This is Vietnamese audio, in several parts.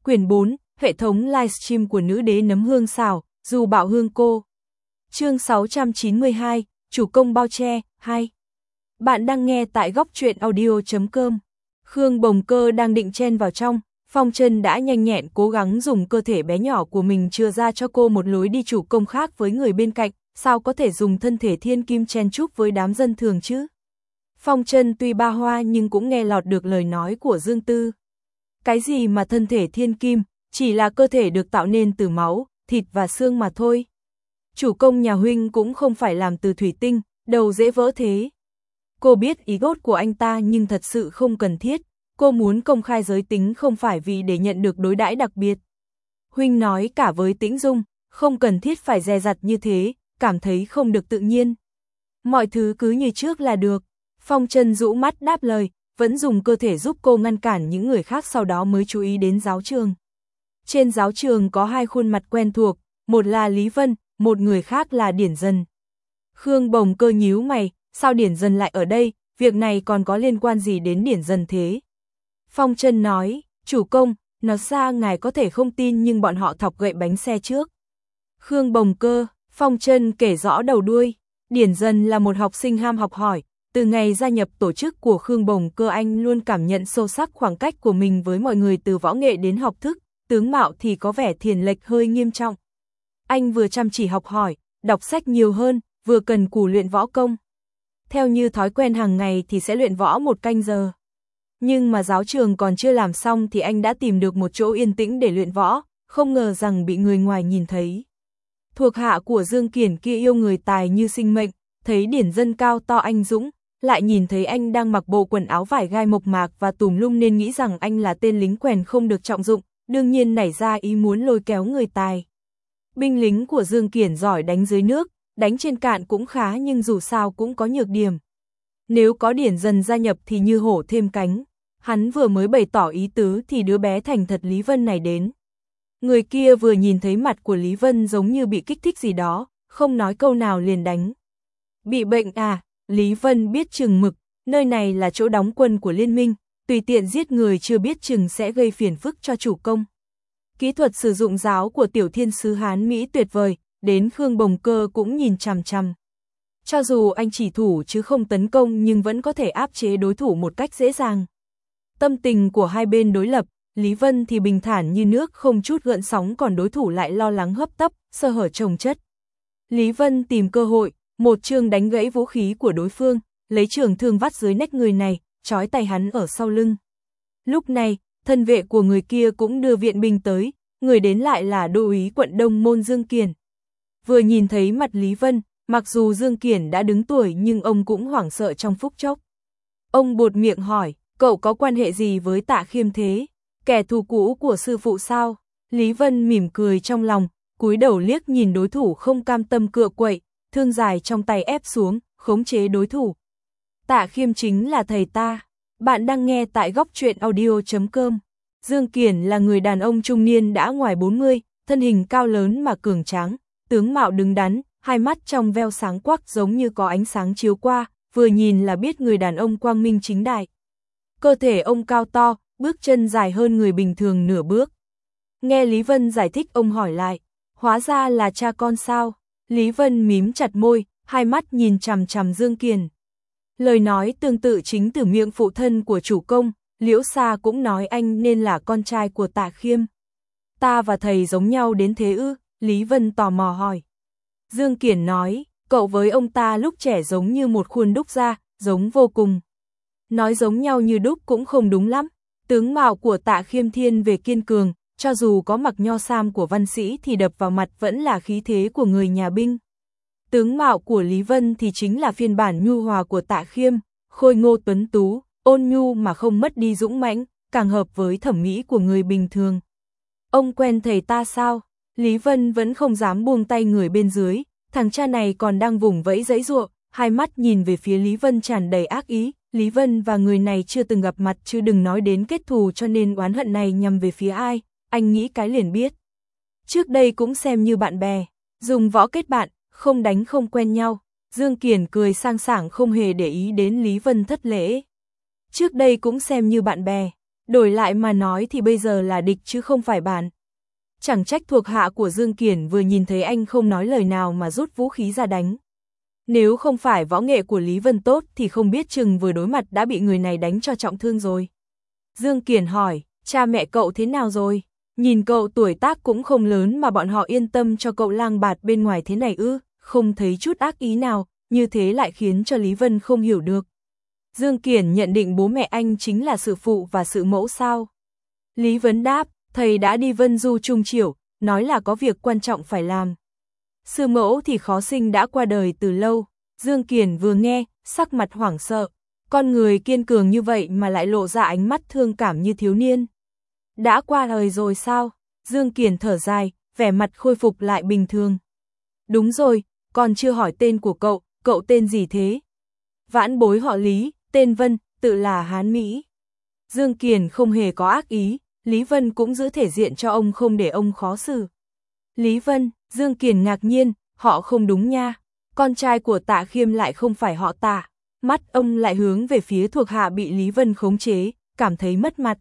Quyển 4, hệ thống livestream của nữ đế nấm hương xào, dù bạo hương cô. Chương 692, chủ công bao che, 2. Bạn đang nghe tại góc truyện audio.com. Khương Bồng Cơ đang định chen vào trong, Phong Trân đã nhanh nhẹn cố gắng dùng cơ thể bé nhỏ của mình chừa ra cho cô một lối đi chủ công khác với người bên cạnh, sao có thể dùng thân thể thiên kim chen chúc với đám dân thường chứ? Phong Trân tuy ba hoa nhưng cũng nghe lọt được lời nói của Dương Tư. Cái gì mà thân thể thiên kim, chỉ là cơ thể được tạo nên từ máu, thịt và xương mà thôi. Chủ công nhà huynh cũng không phải làm từ thủy tinh, đầu dễ vỡ thế. Cô biết ý gốt của anh ta nhưng thật sự không cần thiết, cô muốn công khai giới tính không phải vì để nhận được đối đãi đặc biệt. Huynh nói cả với Tĩnh Dung, không cần thiết phải dè dặt như thế, cảm thấy không được tự nhiên. Mọi thứ cứ như trước là được. Phong Trân rũ mắt đáp lời, vẫn dùng cơ thể giúp cô ngăn cản những người khác, sau đó mới chú ý đến giáo trường. Trên giáo trường có hai khuôn mặt quen thuộc, một là Lý Vân, một người khác là Điển Dần. Khương Bồng Cơ nhíu mày, sao Điển Dần lại ở đây, việc này còn có liên quan gì đến Điển Dần thế? Phong Trân nói, chủ công, nói ra ngài có thể không tin nhưng bọn họ thọc gậy bánh xe trước. Khương Bồng Cơ, Phong Trân kể rõ đầu đuôi. Điển Dần là một học sinh ham học hỏi, từ ngày gia nhập tổ chức của Khương Bồng Cơ anh luôn cảm nhận sâu sắc khoảng cách của mình với mọi người từ võ nghệ đến học thức, tướng mạo thì có vẻ thiền lệch hơi nghiêm trọng. Anh vừa chăm chỉ học hỏi, đọc sách nhiều hơn, vừa cần cù luyện võ công. Theo như thói quen hàng ngày thì sẽ luyện võ 1 canh giờ. Nhưng mà giáo trường còn chưa làm xong thì anh đã tìm được một chỗ yên tĩnh để luyện võ, không ngờ rằng bị người ngoài nhìn thấy. Thuộc hạ của Dương Kiển kia yêu người tài như sinh mệnh, thấy Điển Dần cao to anh dũng, lại nhìn thấy anh đang mặc bộ quần áo vải gai mộc mạc và tùm lum nên nghĩ rằng anh là tên lính quèn không được trọng dụng, đương nhiên nảy ra ý muốn lôi kéo người tài. Binh lính của Dương Kiển giỏi đánh dưới nước, đánh trên cạn cũng khá nhưng dù sao cũng có nhược điểm. Nếu có Điển Dần gia nhập thì như hổ thêm cánh. Hắn vừa mới bày tỏ ý tứ thì đứa bé thành thật Lý Vân này đến. Người kia vừa nhìn thấy mặt của Lý Vân giống như bị kích thích gì đó, không nói câu nào liền đánh. Bị bệnh à? Lý Vân biết chừng mực, nơi này là chỗ đóng quân của liên minh, tùy tiện giết người chưa biết chừng sẽ gây phiền phức cho chủ công. Kỹ thuật sử dụng giáo của tiểu thiên sứ Hán Mỹ tuyệt vời, đến Khương Bồng Cơ cũng nhìn chằm chằm. Cho dù anh chỉ thủ chứ không tấn công nhưng vẫn có thể áp chế đối thủ một cách dễ dàng. Tâm tình của hai bên đối lập, Lý Vân thì bình thản như nước không chút gợn sóng, còn đối thủ lại lo lắng hấp tấp, sơ hở chồng chất. Lý Vân tìm cơ hội, một chương đánh gãy vũ khí của đối phương, lấy trường thương vắt dưới nách người này, trói tay hắn ở sau lưng. Lúc này, thân vệ của người kia cũng đưa viện binh tới, người đến lại là đô úy quận Đông Môn Dương Kiển. Vừa nhìn thấy mặt Lý Vân, mặc dù Dương Kiển đã đứng tuổi nhưng ông cũng hoảng sợ trong phút chốc. Ông buột miệng hỏi, cậu có quan hệ gì với Tạ Khiêm thế? Kẻ thù cũ của sư phụ sao? Lý Vân mỉm cười trong lòng, cúi đầu liếc nhìn đối thủ không cam tâm cựa quậy, thương dài trong tay ép xuống, khống chế đối thủ. Tạ Khiêm chính là thầy ta. Bạn đang nghe tại góc truyện audio.com. Dương Kiển là người đàn ông trung niên đã ngoài 40, thân hình cao lớn mà cường tráng, tướng mạo đứng đắn, hai mắt trong veo sáng quắc giống như có ánh sáng chiếu qua, vừa nhìn là biết người đàn ông quang minh chính đại. Cơ thể ông cao to, bước chân dài hơn người bình thường nửa bước. Nghe Lý Vân giải thích ông hỏi lại, hóa ra là cha con sao? Lý Vân mím chặt môi, hai mắt nhìn chằm chằm Dương Kiển. Lời nói tương tự chính từ miệng phụ thân của chủ công, Liễu Sa cũng nói anh nên là con trai của Tạ Khiêm. Ta và thầy giống nhau đến thế ư? Lý Vân tò mò hỏi. Dương Kiển nói, cậu với ông ta lúc trẻ giống như một khuôn đúc ra, giống vô cùng. Nói giống nhau như đúc cũng không đúng lắm. Tướng mạo của Tạ Khiêm thiên về kiên cường, cho dù có mặc nho sam của văn sĩ thì đập vào mặt vẫn là khí thế của người nhà binh. Tướng mạo của Lý Vân thì chính là phiên bản nhu hòa của Tạ Khiêm, khôi ngô tuấn tú, ôn nhu mà không mất đi dũng mãnh, càng hợp với thẩm mỹ của người bình thường. Ông quen thầy ta sao? Lý Vân vẫn không dám buông tay người bên dưới, thằng cha này còn đang vùng vẫy giãy giụa, hai mắt nhìn về phía Lý Vân tràn đầy ác ý. Lý Vân và người này chưa từng gặp mặt chứ đừng nói đến kết thù, cho nên oán hận này nhằm về phía ai, anh nghĩ cái liền biết. Trước đây cũng xem như bạn bè, dùng võ kết bạn, không đánh không quen nhau. Dương Kiển cười sang sảng không hề để ý đến Lý Vân thất lễ. Trước đây cũng xem như bạn bè, Đổi lại mà nói thì bây giờ là địch chứ không phải bạn. Chẳng trách thuộc hạ của Dương Kiển vừa nhìn thấy anh không nói lời nào mà rút vũ khí ra đánh. Nếu không phải võ nghệ của Lý Vân tốt thì không biết chừng vừa đối mặt đã bị người này đánh cho trọng thương rồi. Dương Kiển hỏi, cha mẹ cậu thế nào rồi? Nhìn cậu tuổi tác cũng không lớn mà bọn họ yên tâm cho cậu lang bạt bên ngoài thế này ư, không thấy chút ác ý nào, như thế lại khiến cho Lý Vân không hiểu được. Dương Kiển nhận định bố mẹ anh chính là sự phụ và sự mẫu sao? Lý Vân đáp, thầy đã đi Vân Du Trung Triểu, nói là có việc quan trọng phải làm. Sư mẫu thì khó sinh đã qua đời từ lâu. Dương Kiển vừa nghe, sắc mặt hoảng sợ. Con người kiên cường như vậy mà lại lộ ra ánh mắt thương cảm như thiếu niên. Đã qua đời rồi sao? Dương Kiển thở dài, vẻ mặt khôi phục lại bình thường. Đúng rồi, còn chưa hỏi tên của cậu tên gì thế? Vãn bối họ Lý, tên Vân, tự là Hán Mỹ. Dương Kiển không hề có ác ý, Lý Vân cũng giữ thể diện cho ông không để ông khó xử. Lý Vân, Dương Kiển ngạc nhiên, họ không đúng nha. Con trai của Tạ Khiêm lại không phải họ Tạ. Mắt ông lại hướng về phía thuộc hạ bị Lý Vân khống chế, cảm thấy mất mặt.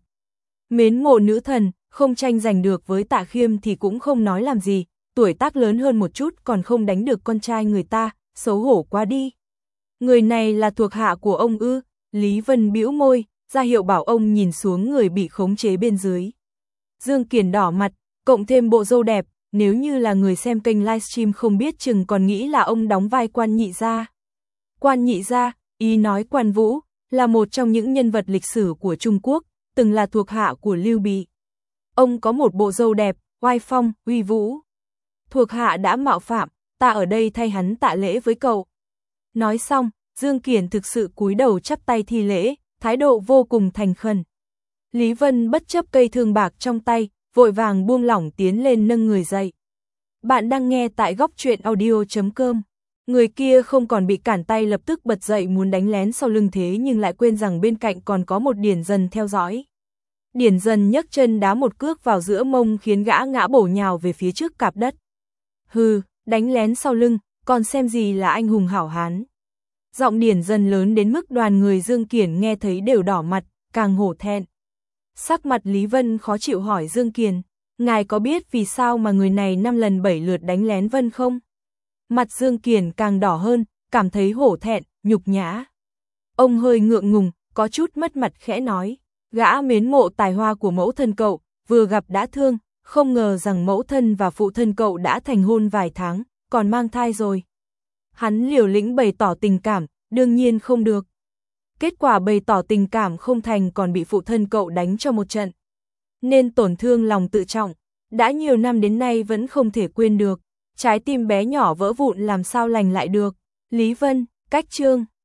Mến mộ nữ thần, không tranh giành được với Tạ Khiêm thì cũng không nói làm gì, tuổi tác lớn hơn một chút còn không đánh được con trai người ta, xấu hổ quá đi. Người này là thuộc hạ của ông ư? Lý Vân bĩu môi, ra hiệu bảo ông nhìn xuống người bị khống chế bên dưới. Dương Kiển đỏ mặt, cộng thêm bộ râu đẹp, nếu như là người xem kênh livestream không biết chừng còn nghĩ là ông đóng vai Quan Nhị Gia. Quan Nhị Gia, ý nói Quan Vũ, là một trong những nhân vật lịch sử của Trung Quốc, từng là thuộc hạ của Lưu Bị. Ông có một bộ râu đẹp, oai phong, uy vũ. Thuộc hạ đã mạo phạm, ta ở đây thay hắn tạ lễ với cậu. Nói xong, Dương Kiển thực sự cúi đầu chắp tay thi lễ, thái độ vô cùng thành khẩn. Lý Vân bất chấp cây thương bạc trong tay, vội vàng buông lỏng tiến lên nâng người dậy. Bạn đang nghe tại góc truyện audio.com. Người kia không còn bị cản tay lập tức bật dậy muốn đánh lén sau lưng thế nhưng lại quên rằng bên cạnh còn có một Điển Dần theo dõi. Điển Dần nhấc chân đá một cước vào giữa mông khiến gã ngã bổ nhào về phía trước cạp đất. Hừ, đánh lén sau lưng, còn xem gì là anh hùng hảo hán. Giọng Điển Dần lớn đến mức đoàn người Dương Kiển nghe thấy đều đỏ mặt, càng hổ thẹn. Sắc mặt Lý Vân khó chịu hỏi Dương Kiển, ngài có biết vì sao mà người này 5 lần 7 lượt đánh lén Vân không? Mặt Dương Kiển càng đỏ hơn, cảm thấy hổ thẹn, nhục nhã. Ông hơi ngượng ngùng, có chút mất mặt khẽ nói, gã mến mộ tài hoa của mẫu thân cậu, vừa gặp đã thương, không ngờ rằng mẫu thân và phụ thân cậu đã thành hôn vài tháng, còn mang thai rồi. Hắn liều lĩnh bày tỏ tình cảm, đương nhiên không được. Kết quả bày tỏ tình cảm không thành còn bị phụ thân cậu đánh cho một trận. Nên tổn thương lòng tự trọng, đã nhiều năm đến nay vẫn không thể quên được. Trái tim bé nhỏ vỡ vụn làm sao lành lại được. Lý Vân, cách chương.